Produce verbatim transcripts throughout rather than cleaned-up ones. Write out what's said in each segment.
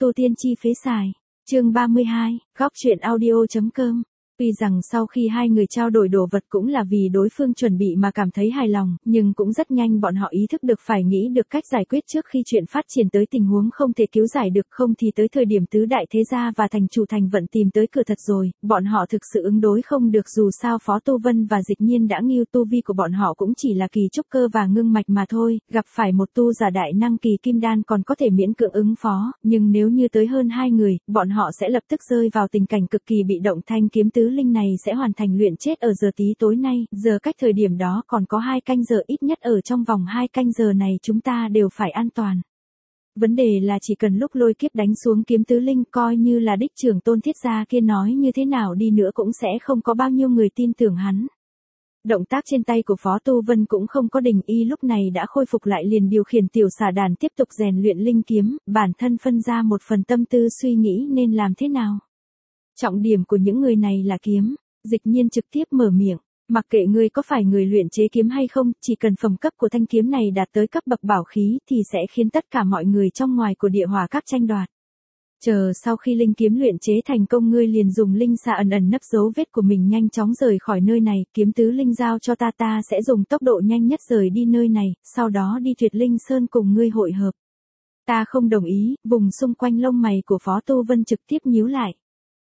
tu tiên chi phế xài. Chương ba mươi hai, góc truyện audio.com. Tuy rằng sau khi hai người trao đổi đồ vật cũng là vì đối phương chuẩn bị mà cảm thấy hài lòng, nhưng cũng rất nhanh bọn họ ý thức được phải nghĩ được cách giải quyết trước khi chuyện phát triển tới tình huống không thể cứu giải được, không thì tới thời điểm tứ đại thế gia và thành chủ thành vận tìm tới cửa thật rồi, bọn họ thực sự ứng đối không được. Dù sao Phó Tu Vân và Dịch Nhiên đã nghiêu, tu vi của bọn họ cũng chỉ là kỳ trúc cơ và ngưng mạch mà thôi, gặp phải một tu giả đại năng kỳ kim đan còn có thể miễn cưỡng ứng phó, nhưng nếu như tới hơn hai người, bọn họ sẽ lập tức rơi vào tình cảnh cực kỳ bị động. Thanh kiếm tứ linh này sẽ hoàn thành luyện chết ở giờ tí tối nay, giờ cách thời điểm đó còn có hai canh giờ, ít nhất ở trong vòng hai canh giờ này chúng ta đều phải an toàn. Vấn đề là chỉ cần lúc lôi kiếp đánh xuống kiếm tứ linh, coi như là đích trưởng Tôn Thiết gia kia nói như thế nào đi nữa cũng sẽ không có bao nhiêu người tin tưởng hắn. Động tác trên tay của Phó Tu Vân cũng không có đình, y lúc này đã khôi phục lại, liền điều khiển tiểu xà đàn tiếp tục rèn luyện linh kiếm, bản thân phân ra một phần tâm tư suy nghĩ nên làm thế nào. Trọng điểm của những người này là kiếm. Dịch Nhiên trực tiếp mở miệng, mặc kệ ngươi có phải người luyện chế kiếm hay không, chỉ cần phẩm cấp của thanh kiếm này đạt tới cấp bậc bảo khí thì sẽ khiến tất cả mọi người trong ngoài của địa hỏa các tranh đoạt. Chờ sau khi linh kiếm luyện chế thành công, ngươi liền dùng linh xà ẩn ẩn nấp dấu vết của mình nhanh chóng rời khỏi nơi này, kiếm tứ linh giao cho ta, ta sẽ dùng tốc độ nhanh nhất rời đi nơi này, sau đó đi Tuyệt Linh Sơn cùng ngươi hội hợp. Ta không đồng ý. Vùng xung quanh lông mày của Phó Tu Vân trực tiếp nhíu lại.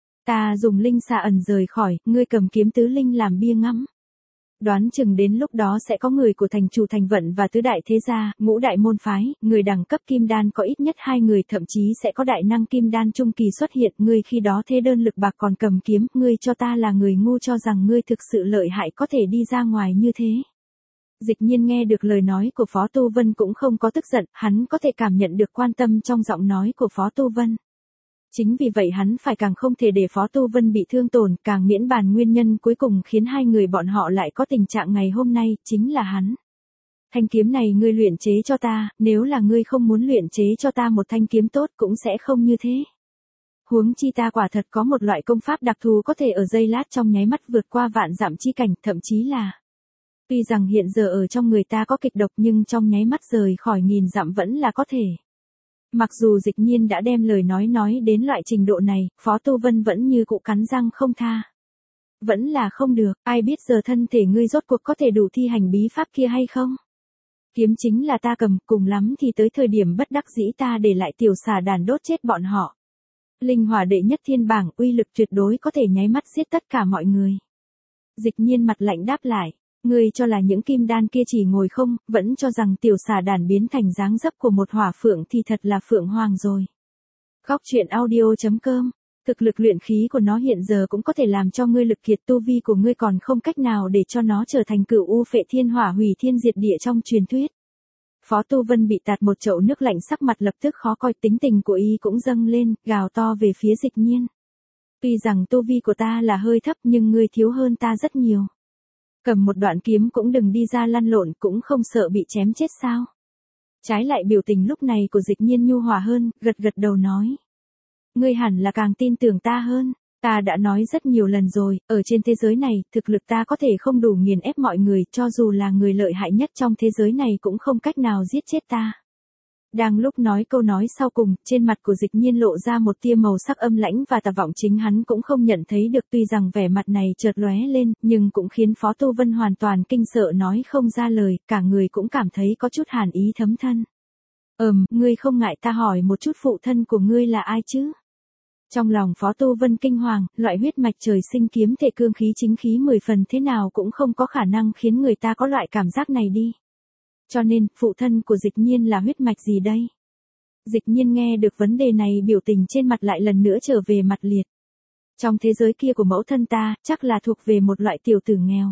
Ta dùng linh xà ẩn rời khỏi, ngươi cầm kiếm tứ linh làm bia ngắm. Đoán chừng đến lúc đó sẽ có người của thành chủ thành vận và tứ đại thế gia, ngũ đại môn phái, người đẳng cấp kim đan có ít nhất hai người, thậm chí sẽ có đại năng kim đan trung kỳ xuất hiện. Ngươi khi đó thế đơn lực bạc còn cầm kiếm, ngươi cho ta là người ngu cho rằng ngươi thực sự lợi hại có thể đi ra ngoài như thế. Dịch Nhiên nghe được lời nói của Phó Tu Vân cũng không có tức giận, hắn có thể cảm nhận được quan tâm trong giọng nói của Phó Tu Vân. Chính vì vậy hắn phải càng không thể để Phó Tu Vân bị thương tổn, càng miễn bàn nguyên nhân cuối cùng khiến hai người bọn họ lại có tình trạng ngày hôm nay, chính là hắn. Thanh kiếm này ngươi luyện chế cho ta, nếu là ngươi không muốn luyện chế cho ta một thanh kiếm tốt cũng sẽ không như thế. Huống chi ta quả thật có một loại công pháp đặc thù có thể ở giây lát trong nháy mắt vượt qua vạn dặm chi cảnh, thậm chí là... Tuy rằng hiện giờ ở trong người ta có kịch độc nhưng trong nháy mắt rời khỏi nghìn dặm vẫn là có thể. Mặc dù Dịch Nhiên đã đem lời nói nói đến loại trình độ này, Phó Tu Vân vẫn như cụ cắn răng không tha. Vẫn là không được, ai biết giờ thân thể ngươi rốt cuộc có thể đủ thi hành bí pháp kia hay không? Kiếm chính là ta cầm, cùng lắm thì tới thời điểm bất đắc dĩ ta để lại tiểu xà đàn đốt chết bọn họ. Linh hỏa đệ nhất thiên bảng, uy lực tuyệt đối có thể nháy mắt giết tất cả mọi người. Dịch Nhiên mặt lạnh đáp lại. Ngươi cho là những kim đan kia chỉ ngồi không, vẫn cho rằng tiểu xà đàn biến thành dáng dấp của một hỏa phượng thì thật là phượng hoàng rồi. Góc truyện audio.com. Thực lực luyện khí của nó hiện giờ cũng có thể làm cho ngươi lực kiệt, tu vi của ngươi còn không cách nào để cho nó trở thành cửu u phệ thiên hỏa hủy thiên diệt địa trong truyền thuyết. Phó Tu Vân bị tạt một chậu nước lạnh, sắc mặt lập tức khó coi, tính tình của y cũng dâng lên, gào to về phía Dịch Nhiên. Tuy rằng tu vi của ta là hơi thấp nhưng ngươi thiếu hơn ta rất nhiều. Cầm một đoạn kiếm cũng đừng đi ra lăn lộn, cũng không sợ bị chém chết sao? Trái lại biểu tình lúc này của Dịch Nhiên nhu hòa hơn, gật gật đầu nói. Ngươi hẳn là càng tin tưởng ta hơn, ta đã nói rất nhiều lần rồi, ở trên thế giới này, thực lực ta có thể không đủ nghiền ép mọi người, cho dù là người lợi hại nhất trong thế giới này cũng không cách nào giết chết ta. Đang lúc nói câu nói sau cùng, trên mặt của Dịch Nhiên lộ ra một tia màu sắc âm lãnh và tà vọng, chính hắn cũng không nhận thấy được. Tuy rằng vẻ mặt này chợt lóe lên, nhưng cũng khiến Phó Tu Vân hoàn toàn kinh sợ nói không ra lời, cả người cũng cảm thấy có chút hàn ý thấm thân. Ừm, ngươi không ngại ta hỏi một chút phụ thân của ngươi là ai chứ? Trong lòng Phó Tu Vân kinh hoàng, loại huyết mạch trời sinh kiếm thể cương khí chính khí mười phần thế nào cũng không có khả năng khiến người ta có loại cảm giác này đi. Cho nên, phụ thân của Dịch Nhiên là huyết mạch gì đây? Dịch Nhiên nghe được vấn đề này, biểu tình trên mặt lại lần nữa trở về mặt liệt. Trong thế giới kia của mẫu thân ta, chắc là thuộc về một loại tiểu tử nghèo.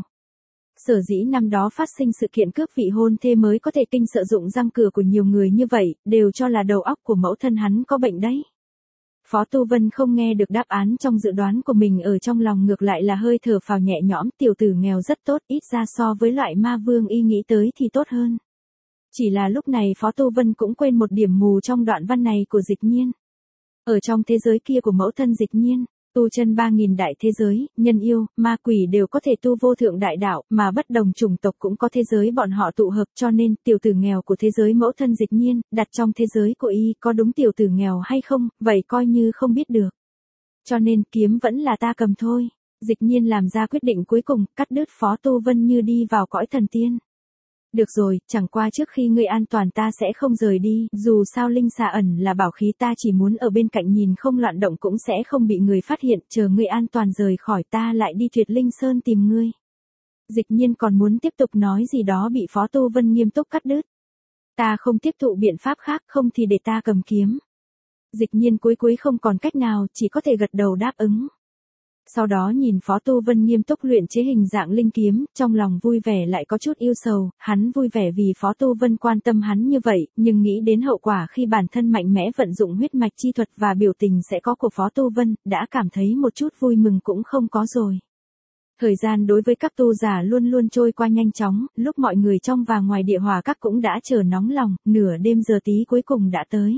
Sở dĩ năm đó phát sinh sự kiện cướp vị hôn thê mới có thể kinh sợ dụng răng cửa của nhiều người như vậy, đều cho là đầu óc của mẫu thân hắn có bệnh đấy. Phó Tu Vân không nghe được đáp án trong dự đoán của mình, ở trong lòng ngược lại là hơi thở phào nhẹ nhõm, tiểu tử nghèo rất tốt, ít ra so với loại ma vương y nghĩ tới thì tốt hơn. Chỉ là lúc này Phó Tu Vân cũng quên một điểm mù trong đoạn văn này của Dịch Nhiên. Ở trong thế giới kia của mẫu thân Dịch Nhiên, Tu chân ba nghìn đại thế giới, nhân yêu, ma quỷ đều có thể tu vô thượng đại đạo, mà bất đồng chủng tộc cũng có thế giới bọn họ tụ hợp, cho nên tiểu tử nghèo của thế giới mẫu thân Dịch Nhiên, đặt trong thế giới của y có đúng tiểu tử nghèo hay không, vậy coi như không biết được. Cho nên kiếm vẫn là ta cầm thôi. Dịch Nhiên làm ra quyết định cuối cùng, cắt đứt Phó Tu Vân Như đi vào cõi thần tiên. Được rồi, chẳng qua trước khi ngươi an toàn ta sẽ không rời đi, dù sao linh xà ẩn là bảo khí ta chỉ muốn ở bên cạnh nhìn không loạn động cũng sẽ không bị người phát hiện, chờ ngươi an toàn rời khỏi ta lại đi Tuyệt Linh Sơn tìm ngươi. Dịch Nhiên còn muốn tiếp tục nói gì đó bị Phó Tu Vân nghiêm túc cắt đứt. Ta không tiếp thụ biện pháp khác, không thì để ta cầm kiếm. Dịch Nhiên cuối cuối không còn cách nào, chỉ có thể gật đầu đáp ứng. Sau đó nhìn Phó Tu Vân nghiêm túc luyện chế hình dạng linh kiếm, trong lòng vui vẻ lại có chút yêu sầu, hắn vui vẻ vì Phó Tu Vân quan tâm hắn như vậy, nhưng nghĩ đến hậu quả khi bản thân mạnh mẽ vận dụng huyết mạch chi thuật và biểu tình sẽ có của Phó Tu Vân, đã cảm thấy một chút vui mừng cũng không có rồi. Thời gian đối với các tu giả luôn luôn trôi qua nhanh chóng, lúc mọi người trong và ngoài địa hỏa các cũng đã chờ nóng lòng, nửa đêm giờ tí cuối cùng đã tới.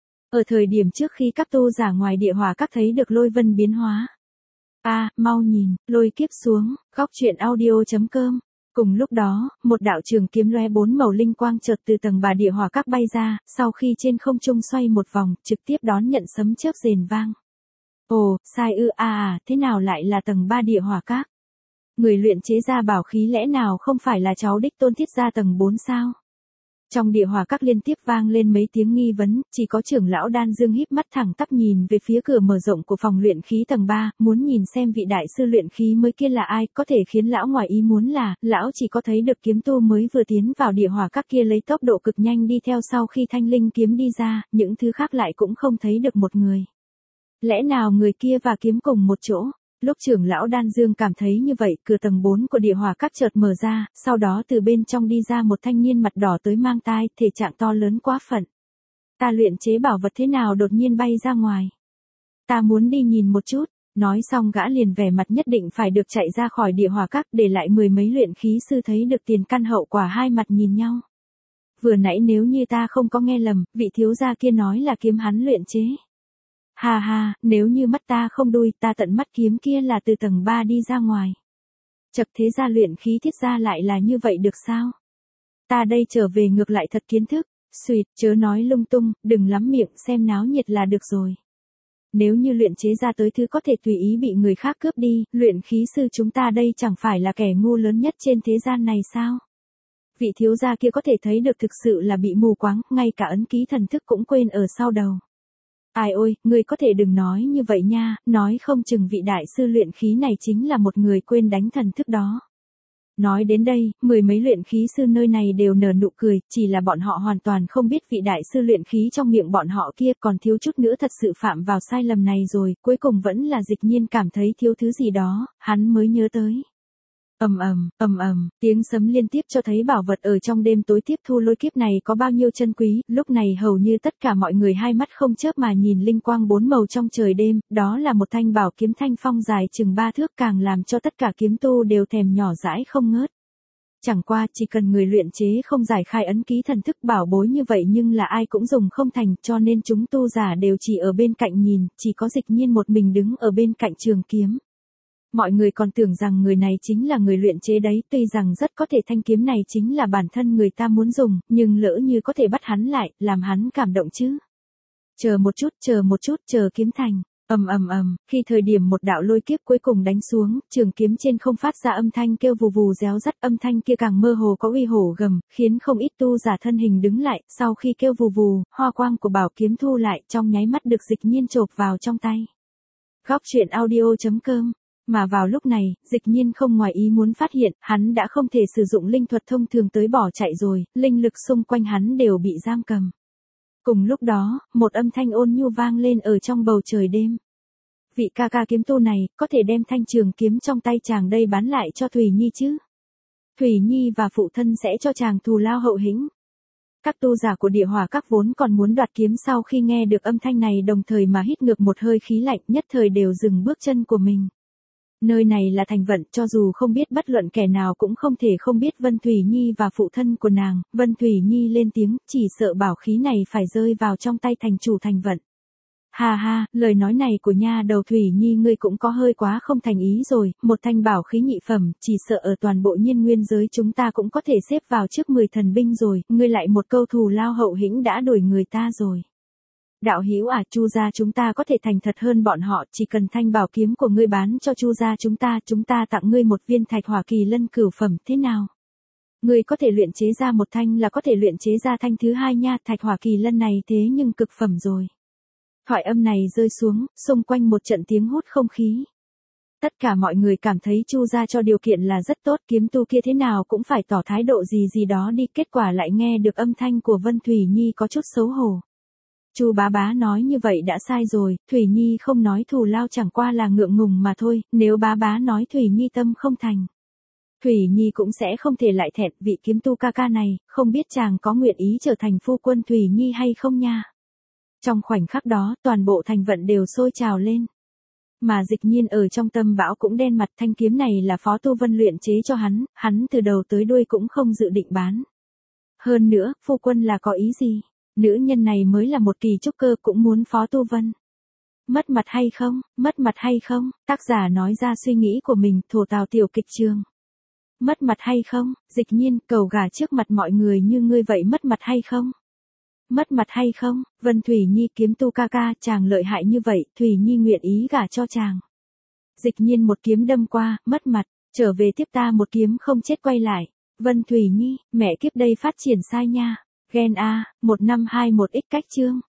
Ở thời điểm trước khi các tu giả ngoài địa hỏa các thấy được lôi vân biến hóa. A, à, mau nhìn, lôi kiếp xuống, góc truyện audio.com. Cùng lúc đó, một đạo trường kiếm lóe bốn màu linh quang chợt từ tầng bà địa hỏa các bay ra, sau khi trên không trung xoay một vòng, trực tiếp đón nhận sấm chớp rền vang. Ồ, sai ư a à, thế nào lại là tầng ba địa hỏa các? Người luyện chế ra bảo khí lẽ nào không phải là cháu đích tôn thiết gia tầng bốn sao? Trong địa hỏa các liên tiếp vang lên mấy tiếng nghi vấn, chỉ có trưởng lão Đan Dương híp mắt thẳng tắp nhìn về phía cửa mở rộng của phòng luyện khí tầng ba, muốn nhìn xem vị đại sư luyện khí mới kia là ai, có thể khiến lão ngoài ý muốn là, lão chỉ có thấy được kiếm tu mới vừa tiến vào địa hỏa các kia lấy tốc độ cực nhanh đi theo sau khi thanh linh kiếm đi ra, những thứ khác lại cũng không thấy được một người. Lẽ nào người kia và kiếm cùng một chỗ? Lúc trưởng lão Đan Dương cảm thấy như vậy, cửa tầng bốn của địa hỏa các chợt mở ra, sau đó từ bên trong đi ra một thanh niên mặt đỏ tới mang tai, thể trạng to lớn quá phận. Ta luyện chế bảo vật thế nào đột nhiên bay ra ngoài? Ta muốn đi nhìn một chút, nói xong gã liền vẻ mặt nhất định phải được chạy ra khỏi địa hỏa các, để lại mười mấy luyện khí sư thấy được tiền căn hậu quả hai mặt nhìn nhau. Vừa nãy nếu như ta không có nghe lầm, vị thiếu gia kia nói là kiếm hắn luyện chế. Hà hà, nếu như mắt ta không đuôi, ta tận mắt kiếm kia là từ tầng ba đi ra ngoài. Chật thế ra luyện khí thiết ra lại là như vậy được sao? Ta đây trở về ngược lại thật kiến thức, xuyệt, chớ nói lung tung, đừng lắm miệng, xem náo nhiệt là được rồi. Nếu như luyện chế ra tới thứ có thể tùy ý bị người khác cướp đi, luyện khí sư chúng ta đây chẳng phải là kẻ ngu lớn nhất trên thế gian này sao? Vị thiếu gia kia có thể thấy được thực sự là bị mù quáng, ngay cả ấn ký thần thức cũng quên ở sau đầu. Ai ôi, ngươi có thể đừng nói như vậy nha, nói không chừng vị đại sư luyện khí này chính là một người quên đánh thần thức đó. Nói đến đây, mười mấy luyện khí sư nơi này đều nở nụ cười, chỉ là bọn họ hoàn toàn không biết vị đại sư luyện khí trong miệng bọn họ kia còn thiếu chút nữa thật sự phạm vào sai lầm này rồi, cuối cùng vẫn là Dịch Nhiên cảm thấy thiếu thứ gì đó, hắn mới nhớ tới. Ầm ầm, ầm ầm, tiếng sấm liên tiếp cho thấy bảo vật ở trong đêm tối tiếp thu lôi kiếp này có bao nhiêu chân quý, lúc này hầu như tất cả mọi người hai mắt không chớp mà nhìn linh quang bốn màu trong trời đêm, đó là một thanh bảo kiếm thanh phong dài chừng ba thước càng làm cho tất cả kiếm tu đều thèm nhỏ dãi không ngớt. Chẳng qua chỉ cần người luyện chế không giải khai ấn ký thần thức bảo bối như vậy nhưng là ai cũng dùng không thành, cho nên chúng tu giả đều chỉ ở bên cạnh nhìn, chỉ có Dịch Nhiên một mình đứng ở bên cạnh trường kiếm. Mọi người còn tưởng rằng người này chính là người luyện chế đấy, tuy rằng rất có thể thanh kiếm này chính là bản thân người ta muốn dùng, nhưng lỡ như có thể bắt hắn lại, làm hắn cảm động chứ. Chờ một chút, chờ một chút, chờ kiếm thành. Ầm ầm ầm, khi thời điểm một đạo lôi kiếp cuối cùng đánh xuống, trường kiếm trên không phát ra âm thanh kêu vù vù réo rắt, âm thanh kia càng mơ hồ có uy hổ gầm, khiến không ít tu giả thân hình đứng lại, sau khi kêu vù vù, hoa quang của bảo kiếm thu lại, trong nháy mắt được Dịch Nhiên chộp vào trong tay. Góc truyện audio.com. Mà vào lúc này, Dịch Nhiên không ngoài ý muốn phát hiện, hắn đã không thể sử dụng linh thuật thông thường tới bỏ chạy rồi, linh lực xung quanh hắn đều bị giam cầm. Cùng lúc đó, một âm thanh ôn nhu vang lên ở trong bầu trời đêm. Vị ca ca kiếm tu này, có thể đem thanh trường kiếm trong tay chàng đây bán lại cho Thủy Nhi chứ? Thủy Nhi và phụ thân sẽ cho chàng thù lao hậu hĩnh. Các tu giả của địa hỏa các vốn còn muốn đoạt kiếm sau khi nghe được âm thanh này đồng thời mà hít ngược một hơi khí lạnh nhất thời đều dừng bước chân của mình. Nơi này là thành vận, cho dù không biết bất luận kẻ nào cũng không thể không biết Vân Thủy Nhi và phụ thân của nàng. Vân Thủy Nhi lên tiếng, chỉ sợ bảo khí này phải rơi vào trong tay thành chủ thành vận. Ha ha, lời nói này của nha đầu Thủy Nhi ngươi cũng có hơi quá không thành ý rồi, một thanh bảo khí nhị phẩm, chỉ sợ ở toàn bộ nhiên nguyên giới chúng ta cũng có thể xếp vào trước mười thần binh rồi, ngươi lại một câu thù lao hậu hĩnh đã đổi người ta rồi. Đạo hữu à, Chu gia chúng ta có thể thành thật hơn bọn họ, chỉ cần thanh bảo kiếm của ngươi bán cho Chu gia chúng ta, chúng ta tặng ngươi một viên thạch hỏa kỳ lân cửu phẩm, thế nào? Ngươi có thể luyện chế ra một thanh là có thể luyện chế ra thanh thứ hai nha, thạch hỏa kỳ lân này thế nhưng cực phẩm rồi. Thoại âm này rơi xuống, xung quanh một trận tiếng hút không khí. Tất cả mọi người cảm thấy Chu gia cho điều kiện là rất tốt, kiếm tu kia thế nào cũng phải tỏ thái độ gì gì đó đi, kết quả lại nghe được âm thanh của Vân Thủy Nhi có chút xấu hổ. Chu bá bá nói như vậy đã sai rồi, Thủy Nhi không nói thù lao chẳng qua là ngượng ngùng mà thôi, nếu bá bá nói Thủy Nhi tâm không thành. Thủy Nhi cũng sẽ không thể lại thẹn, vị kiếm tu ca ca này, không biết chàng có nguyện ý trở thành phu quân Thủy Nhi hay không nha. Trong khoảnh khắc đó, toàn bộ thành vận đều sôi trào lên. Mà Dịch Nhiên ở trong tâm bão cũng đen mặt, thanh kiếm này là Phó Tu Vân luyện chế cho hắn, hắn từ đầu tới đuôi cũng không dự định bán. Hơn nữa, phu quân là có ý gì? Nữ nhân này mới là một kỳ trúc cơ cũng muốn Phó Tu Vân. Mất mặt hay không, mất mặt hay không, tác giả nói ra suy nghĩ của mình, thổ tào tiểu kịch trường. Mất mặt hay không, Dịch Nhiên, cầu gả trước mặt mọi người như ngươi vậy mất mặt hay không? Mất mặt hay không, Vân Thủy Nhi kiếm tu ca ca, chàng lợi hại như vậy, Thủy Nhi nguyện ý gả cho chàng. Dịch Nhiên một kiếm đâm qua, mất mặt, trở về tiếp ta một kiếm không chết quay lại. Vân Thủy Nhi, mẹ kiếp đây phát triển sai nha. Gen A, một năm hai một x cách chương.